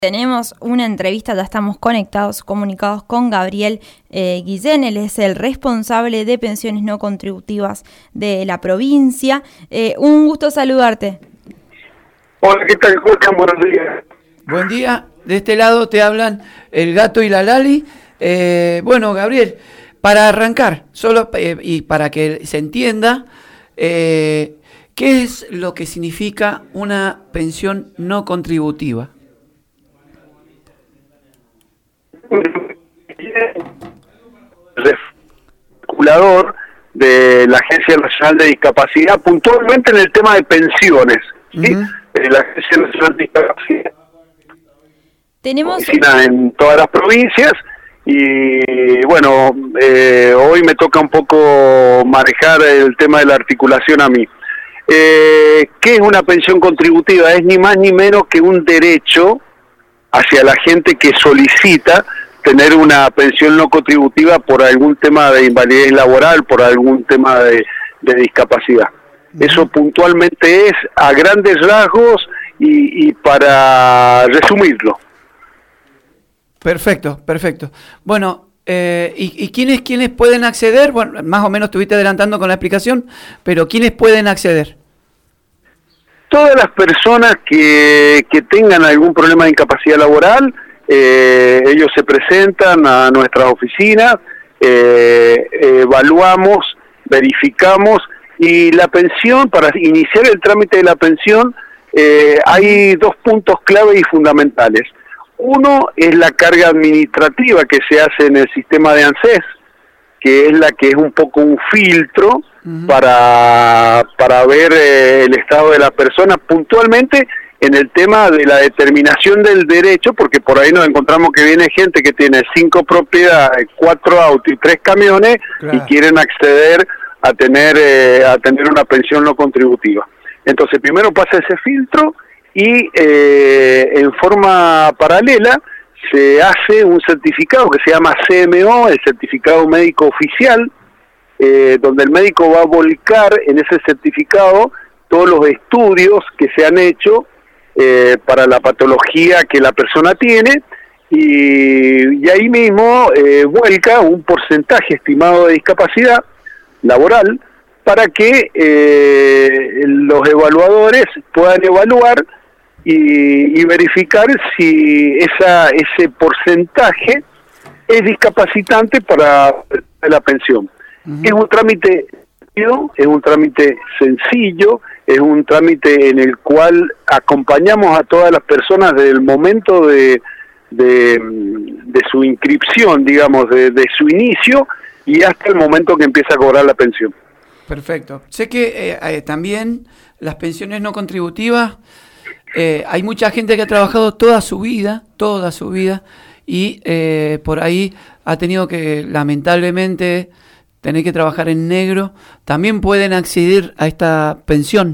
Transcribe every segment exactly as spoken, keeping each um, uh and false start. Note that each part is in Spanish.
Tenemos una entrevista, ya estamos conectados, comunicados con Gabriel eh, Guillén. Él es el responsable de pensiones no contributivas de la provincia. Eh, un gusto saludarte. Hola, ¿qué tal? ¿Cómo están? Buenos días. Buen día, de este lado te hablan el Gato y la Lali. Eh, bueno, Gabriel, para arrancar, solo eh, y para que se entienda, eh, ¿qué es lo que significa una pensión no contributiva? Regulador de la Agencia Nacional de Discapacidad, puntualmente en el tema de pensiones, ¿sí? Uh-huh. Eh, la Agencia Nacional de Discapacidad tenemos oficina en todas las provincias y bueno, eh, hoy me toca un poco manejar el tema de la articulación a mí. Eh, ¿Qué es una pensión contributiva? Es ni más ni menos que un derecho hacia la gente que solicita tener una pensión no contributiva por algún tema de invalidez laboral, por algún tema de, de discapacidad. Uh-huh. Eso puntualmente es a grandes rasgos y, y para resumirlo. Perfecto, perfecto. Bueno, eh, ¿y, y quiénes, quiénes pueden acceder? Bueno, más o menos estuviste adelantando con la explicación, pero ¿quiénes pueden acceder? Todas las personas que, que tengan algún problema de incapacidad laboral, eh, ellos se presentan a nuestras oficinas, eh, evaluamos, verificamos, y la pensión, para iniciar el trámite de la pensión, eh, hay dos puntos clave y fundamentales. Uno es la carga administrativa que se hace en el sistema de ANSES, que es la que es un poco un filtro uh-huh. para, para ver eh, el estado de la persona, puntualmente en el tema de la determinación del derecho, porque por ahí nos encontramos que viene gente que tiene cinco propiedades, cuatro autos y tres camiones, claro, y quieren acceder a tener, eh, a tener una pensión no contributiva. Entonces primero pasa ese filtro y eh, en forma paralela se hace un certificado que se llama C M O, el certificado médico oficial, eh, donde el médico va a volcar en ese certificado todos los estudios que se han hecho eh, para la patología que la persona tiene, y, y ahí mismo eh, vuelca un porcentaje estimado de discapacidad laboral para que eh, los evaluadores puedan evaluar Y, y verificar si esa ese porcentaje es discapacitante para la pensión. Uh-huh. Es un trámite es un trámite sencillo, es un trámite en el cual acompañamos a todas las personas desde el momento de, de, de su inscripción, digamos, de, de su inicio y hasta el momento que empieza a cobrar la pensión. Perfecto. Sé que eh, eh, también las pensiones no contributivas, Eh, hay mucha gente que ha trabajado toda su vida, toda su vida, y eh, por ahí ha tenido que, lamentablemente, tener que trabajar en negro. ¿También pueden acceder a esta pensión?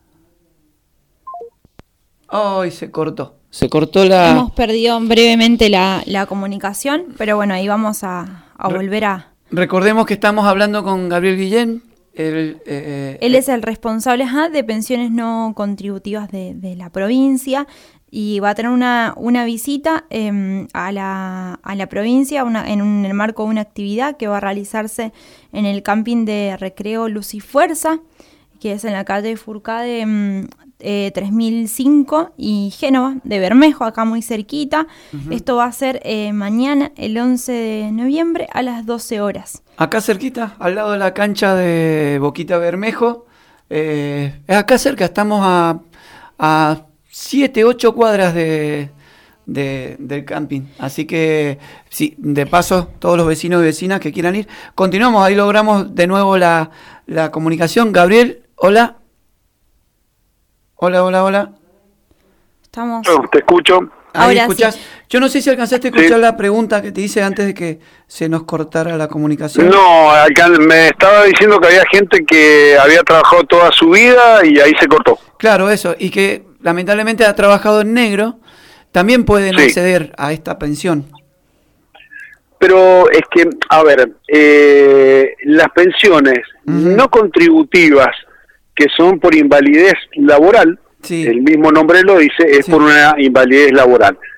¡Ay, se cortó! Se cortó la... Hemos perdido brevemente la, la comunicación, pero bueno, ahí vamos a, a volver a... Recordemos que estamos hablando con Gabriel Guillén. El, eh, Él es el responsable ajá, de pensiones no contributivas de, de la provincia y va a tener una, una visita eh, a, la, a la provincia una, en, un, en el marco de una actividad que va a realizarse en el camping de recreo Luz y Fuerza, que es en la calle Furcade eh, tres mil cinco y Génova de Bermejo, acá muy cerquita. Uh-huh. Esto va a ser eh, mañana, el once de noviembre, a las doce horas. Acá cerquita, al lado de la cancha de Boquita Bermejo. Eh, acá cerca, estamos a, a siete, ocho cuadras de, de, del camping. Así que, sí, de paso, todos los vecinos y vecinas que quieran ir. Continuamos, ahí logramos de nuevo la, la comunicación. Gabriel, hola. Hola, hola, hola. Estamos... Oh, te escucho. Ahí Ahora escuchás. sí. Yo no sé si alcanzaste a escuchar Sí. la pregunta que te hice antes de que se nos cortara la comunicación. No, acá me estaba diciendo que había gente que había trabajado toda su vida y ahí se cortó. Claro, eso, y que lamentablemente ha trabajado en negro, también pueden Sí. acceder a esta pensión. Pero es que, a ver, eh, las pensiones uh-huh. no contributivas, que son por invalidez laboral, sí. el mismo nombre lo dice, es sí. por una invalidez laboral.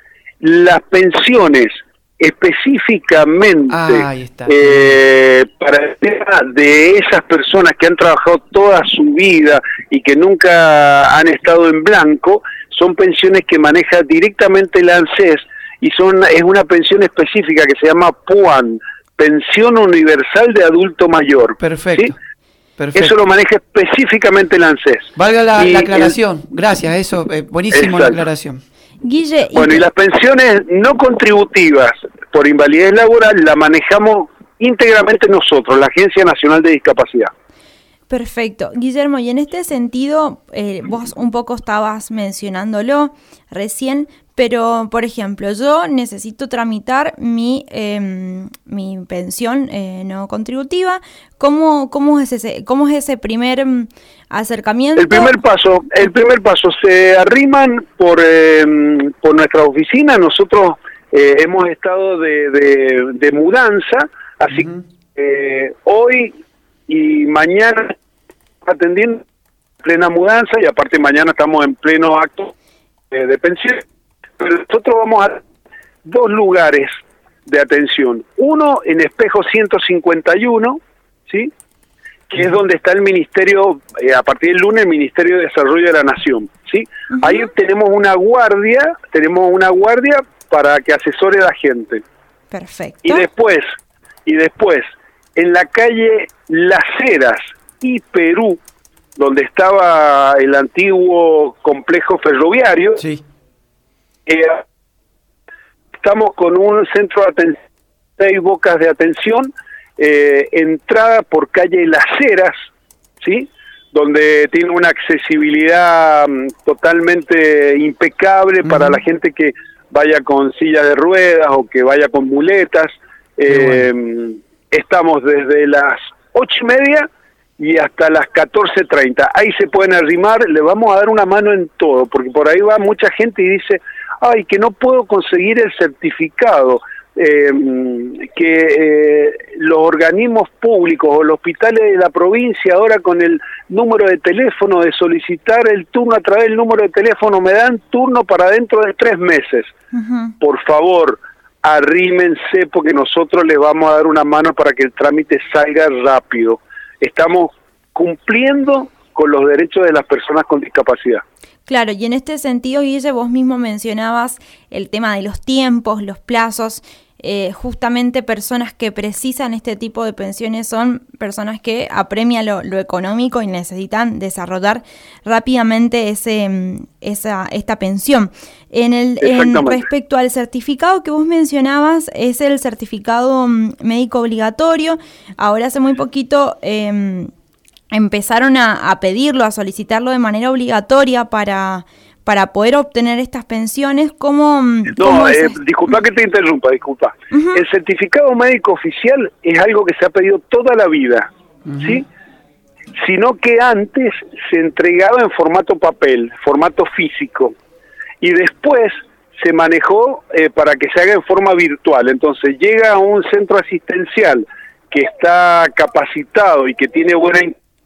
las pensiones específicamente ah, ahí está. Eh, para el tema de esas personas que han trabajado toda su vida y que nunca han estado en blanco, son pensiones que maneja directamente el ANSES y son es una pensión específica que se llama PUAN, Pensión Universal de Adulto Mayor. Perfecto. ¿Sí? Perfecto. Eso lo maneja específicamente el ANSES. Valga la, la aclaración. El, Gracias, eso, eh, buenísimo exacto. La aclaración. Guille, bueno, y, y las pensiones no contributivas por invalidez laboral la manejamos íntegramente nosotros, la Agencia Nacional de Discapacidad. Perfecto. Guillermo, y en este sentido, eh, vos un poco estabas mencionándolo recién, pero, por ejemplo, yo necesito tramitar mi eh, mi pensión eh, no contributiva. ¿Cómo, cómo, es ese, ¿Cómo es ese primer acercamiento? El primer paso, el primer paso, se arriman por, eh, por nuestra oficina. Nosotros eh, hemos estado de, de, de mudanza, así uh-huh. que eh, hoy y mañana atendiendo plena mudanza y aparte mañana estamos en pleno acto eh, de pensión. Pero nosotros vamos a dos lugares de atención. Uno en Espejo ciento cincuenta y uno, ¿sí? Que es donde está el Ministerio, eh, a partir del lunes, el Ministerio de Desarrollo de la Nación, ¿sí? Uh-huh. Ahí tenemos una guardia, tenemos una guardia para que asesore a la gente. Perfecto. Y después, y después, en la calle Las Heras y Perú, donde estaba el antiguo complejo ferroviario, sí. Eh, estamos con un centro de atención, seis bocas de atención, eh, entrada por calle Las Heras, ¿sí? Donde tiene una accesibilidad um, totalmente impecable uh-huh. para la gente que vaya con silla de ruedas o que vaya con muletas. Eh, bueno. Estamos desde las ocho y media y hasta las catorce treinta. Ahí se pueden arrimar, le vamos a dar una mano en todo, porque por ahí va mucha gente y dice, ay, que no puedo conseguir el certificado, eh, que eh, los organismos públicos o los hospitales de la provincia ahora con el número de teléfono de solicitar el turno a través del número de teléfono me dan turno para dentro de tres meses. Uh-huh. Por favor, arrímense porque nosotros les vamos a dar una mano para que el trámite salga rápido. Estamos cumpliendo con los derechos de las personas con discapacidad. Claro, y en este sentido, Guille, vos mismo mencionabas el tema de los tiempos, los plazos. Eh, justamente personas que precisan este tipo de pensiones son personas que apremian lo, lo económico y necesitan desarrollar rápidamente ese esa esta pensión. En el en respecto al certificado que vos mencionabas, es el certificado médico obligatorio. Ahora hace muy poquito eh, empezaron a, a pedirlo, a solicitarlo de manera obligatoria para... para poder obtener estas pensiones. ¿Cómo, no, cómo eh, disculpa que te interrumpa, disculpa. Uh-huh. El certificado médico oficial es algo que se ha pedido toda la vida, uh-huh. ¿sí? Sino que antes se entregaba en formato papel, formato físico, y después se manejó eh, para que se haga en forma virtual. Entonces llega a un centro asistencial que está capacitado y que tiene buena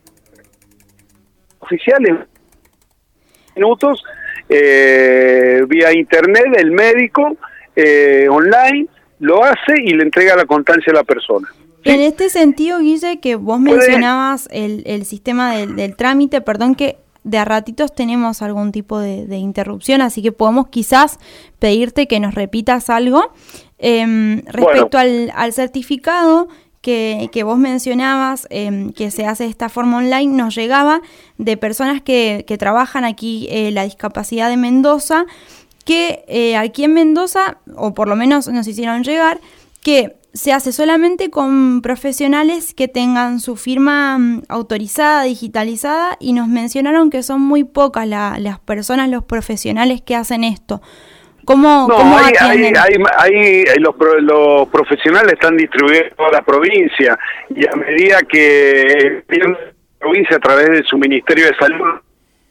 oficiales minutos, eh, vía internet, el médico eh, online lo hace y le entrega la constancia a la persona. ¿Sí? En este sentido, Guille, que vos mencionabas el, el sistema del, del trámite, perdón que de a ratitos tenemos algún tipo de, de interrupción, así que podemos quizás pedirte que nos repitas algo. Eh, respecto bueno. al, al certificado que, que vos mencionabas, eh, que se hace de esta forma online, nos llegaba de personas que, que trabajan aquí eh, la discapacidad de Mendoza, que eh, aquí en Mendoza, o por lo menos nos hicieron llegar, que se hace solamente con profesionales que tengan su firma um, autorizada, digitalizada, y nos mencionaron que son muy pocas la, las personas, los profesionales que hacen esto. ¿Cómo, no, cómo hay, hay, hay, hay, los, los profesionales están distribuidos en toda la provincia, y a medida que la provincia a través de su Ministerio de Salud,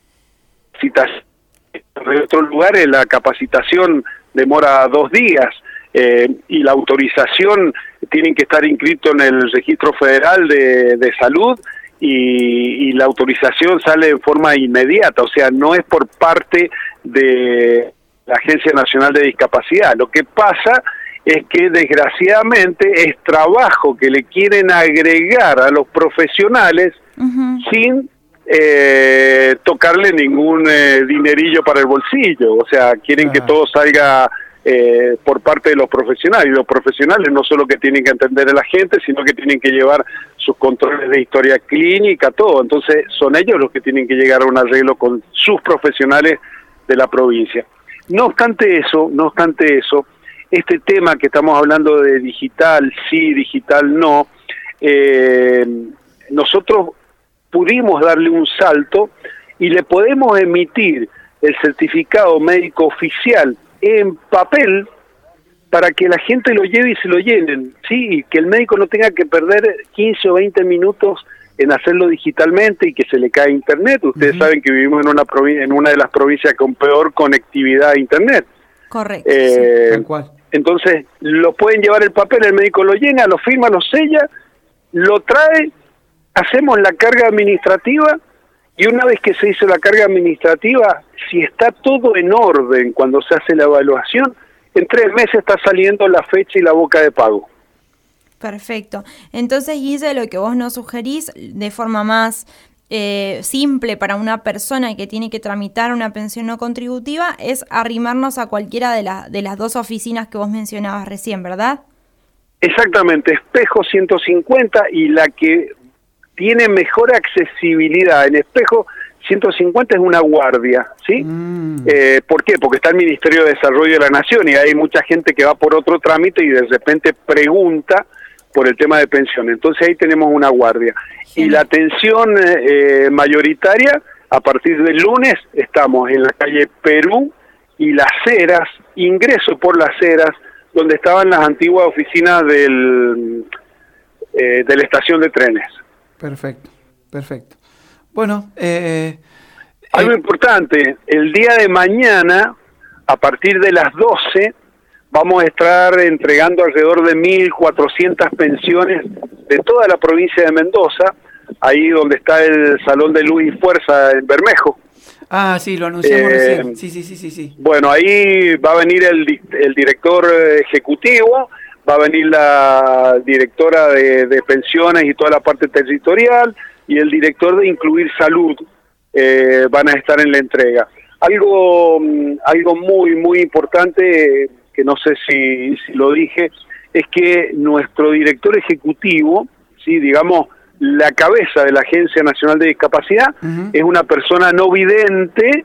en otros lugares la capacitación demora dos días, eh, y la autorización tienen que estar inscritos en el Registro Federal de, de Salud, y, y la autorización sale en forma inmediata, o sea, no es por parte de la Agencia Nacional de Discapacidad. Lo que pasa es que desgraciadamente es trabajo que le quieren agregar a los profesionales uh-huh. sin eh, tocarle ningún eh, dinerillo para el bolsillo. O sea, quieren uh-huh. que todo salga eh, por parte de los profesionales. Y los profesionales no solo que tienen que entender a la gente, sino que tienen que llevar sus controles de historia clínica, todo. Entonces son ellos los que tienen que llegar a un arreglo con sus profesionales de la provincia. No obstante eso, no obstante eso, este tema que estamos hablando de digital sí, digital no, eh, nosotros pudimos darle un salto y le podemos emitir el certificado médico oficial en papel para que la gente lo lleve y se lo llenen, sí, y que el médico no tenga que perder quince o veinte minutos en hacerlo digitalmente y que se le cae internet. Ustedes uh-huh. saben que vivimos en una provincia, en una de las provincias con peor conectividad a internet. Correcto. Eh, sí, tal cual. Entonces, lo pueden llevar el papel, el médico lo llena, lo firma, lo sella, lo trae, hacemos la carga administrativa y una vez que se hizo la carga administrativa, si está todo en orden cuando se hace la evaluación, en tres meses está saliendo la fecha y la boca de pago. Perfecto. Entonces, Guille, lo que vos nos sugerís de forma más eh, simple para una persona que tiene que tramitar una pensión no contributiva es arrimarnos a cualquiera de, la, de las dos oficinas que vos mencionabas recién, ¿verdad? Exactamente, Espejo ciento cincuenta y la que tiene mejor accesibilidad en Espejo ciento cincuenta es una guardia, ¿sí? Mm. Eh, ¿Por qué? Porque está el Ministerio de Desarrollo de la Nación y hay mucha gente que va por otro trámite y de repente pregunta por el tema de pensión. Entonces ahí tenemos una guardia. Sí. Y la atención eh, mayoritaria, a partir del lunes, estamos en la calle Perú y Las Heras, ingreso por Las Heras, donde estaban las antiguas oficinas del eh, de la estación de trenes. Perfecto, perfecto. Bueno, eh, algo eh, importante, el día de mañana, a partir de las doce, vamos a estar entregando alrededor de mil cuatrocientas pensiones de toda la provincia de Mendoza, ahí donde está el Salón de Luz y Fuerza en Bermejo. Ah, sí, lo anunciamos eh, recién. Sí, sí, sí, sí, sí. Bueno, ahí va a venir el, el director ejecutivo, va a venir la directora de, de pensiones y toda la parte territorial, y el director de Incluir Salud eh, van a estar en la entrega. Algo, algo muy, muy importante, que no sé si, si lo dije, es que nuestro director ejecutivo, sí, digamos, la cabeza de la Agencia Nacional de Discapacidad, uh-huh. es una persona no vidente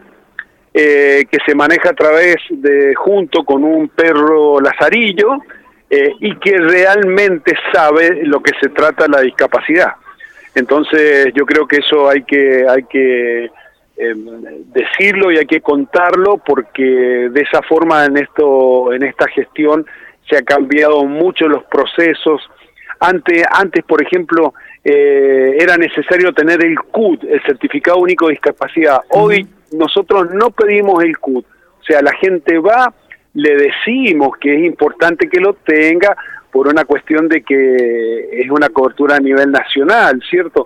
eh, que se maneja a través de, junto con un perro lazarillo, eh, y que realmente sabe lo que se trata la discapacidad. Entonces yo creo que eso hay que hay que eh, decirlo y hay que contarlo, porque de esa forma en esto en esta gestión se ha cambiado mucho los procesos. Antes, antes por ejemplo, eh, era necesario tener el C U D, el Certificado Único de Discapacidad. Hoy uh-huh. nosotros no pedimos el C U D, o sea, la gente va, le decimos que es importante que lo tenga, por una cuestión de que es una cobertura a nivel nacional, ¿cierto?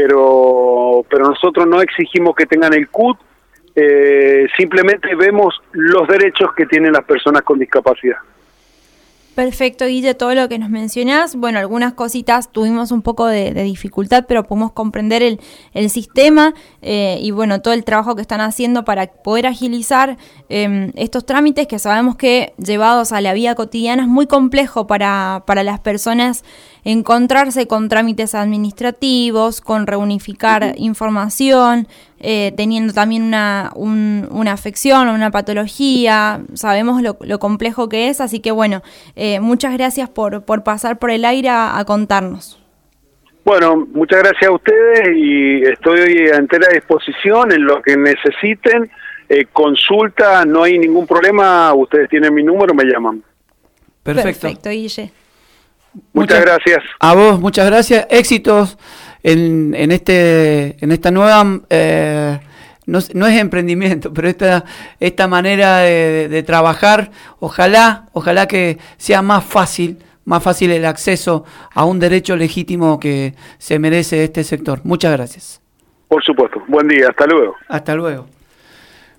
Pero pero nosotros no exigimos que tengan el C U D, eh, simplemente vemos los derechos que tienen las personas con discapacidad. Perfecto, Guille, todo lo que nos mencionás. Bueno, algunas cositas tuvimos un poco de, de dificultad, pero pudimos comprender el, el sistema eh, y bueno, todo el trabajo que están haciendo para poder agilizar eh, estos trámites que sabemos que llevados a la vida cotidiana es muy complejo para, para las personas encontrarse con trámites administrativos, con reunificar uh-huh. información, eh, teniendo también una, un, una afección o una patología. Sabemos lo, lo complejo que es, así que bueno, eh, muchas gracias por, por pasar por el aire a, a contarnos. Bueno, muchas gracias a ustedes y estoy a entera disposición en lo que necesiten. Eh, consulta, no hay ningún problema, ustedes tienen mi número, me llaman. Perfecto. Perfecto, Guille. Muchas, muchas gracias. A vos, muchas gracias. Éxitos en, en este en esta nueva, eh, no, no es emprendimiento, pero esta esta manera de, de, de trabajar. Ojalá, ojalá que sea más fácil, más fácil el acceso a un derecho legítimo que se merece este sector. Muchas gracias. Por supuesto. Buen día. Hasta luego. Hasta luego.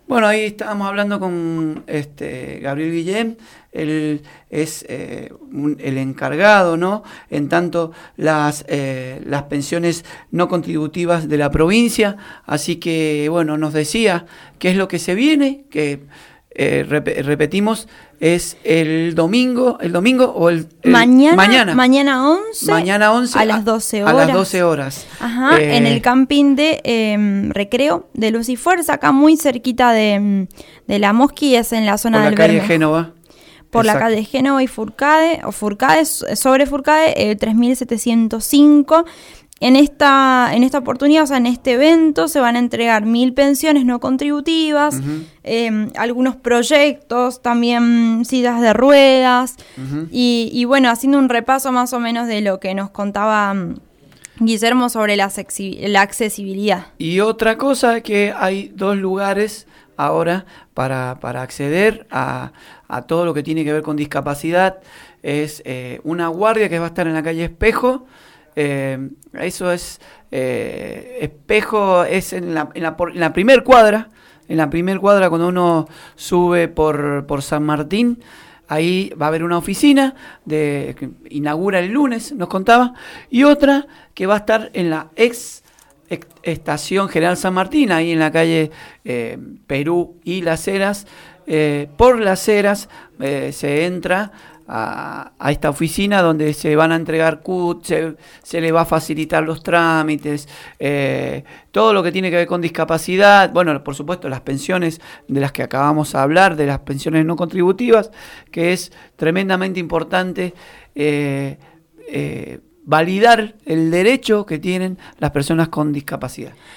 Bueno, ahí estábamos hablando con este Gabriel Guillén, él es eh, un, el encargado, ¿no? En tanto las, eh, las pensiones no contributivas de la provincia, así que, bueno, nos decía qué es lo que se viene, que eh, rep- repetimos, es el domingo, el domingo o el, el mañana, mañana, mañana once, mañana once a las doce horas. A las doce horas. Ajá, eh, en el camping de eh, recreo de Luz y Fuerza, acá muy cerquita de, de la Mosqui, es en la zona por del la calle Bermejo. Génova. Por Exacto. la calle Génova y Furcade, o Furcade, sobre Furcade, eh, tres mil setecientos cinco. En esta, en esta oportunidad, o sea, en este evento, se van a entregar mil pensiones no contributivas, uh-huh. eh, algunos proyectos, también sillas de ruedas, uh-huh. y, y bueno, haciendo un repaso más o menos de lo que nos contaba um, Guillermo sobre la, sexi- la accesibilidad. Y otra cosa, que hay dos lugares ahora para, para acceder a, a todo lo que tiene que ver con discapacidad. Es eh, una guardia que va a estar en la calle Espejo. Eh, eso es eh, Espejo, es en la, en la, por, en la primer cuadra, en la primer cuadra cuando uno sube por, por San Martín. Ahí va a haber una oficina de, que inaugura el lunes, nos contaba, y otra que va a estar en la ex Estación General San Martín, ahí en la calle eh, Perú y Las Heras. Eh, por Las Heras eh, se entra a, a esta oficina donde se van a entregar C U T, se, se le va a facilitar los trámites, eh, todo lo que tiene que ver con discapacidad, bueno, por supuesto las pensiones de las que acabamos de hablar, de las pensiones no contributivas, que es tremendamente importante eh, eh, validar el derecho que tienen las personas con discapacidad.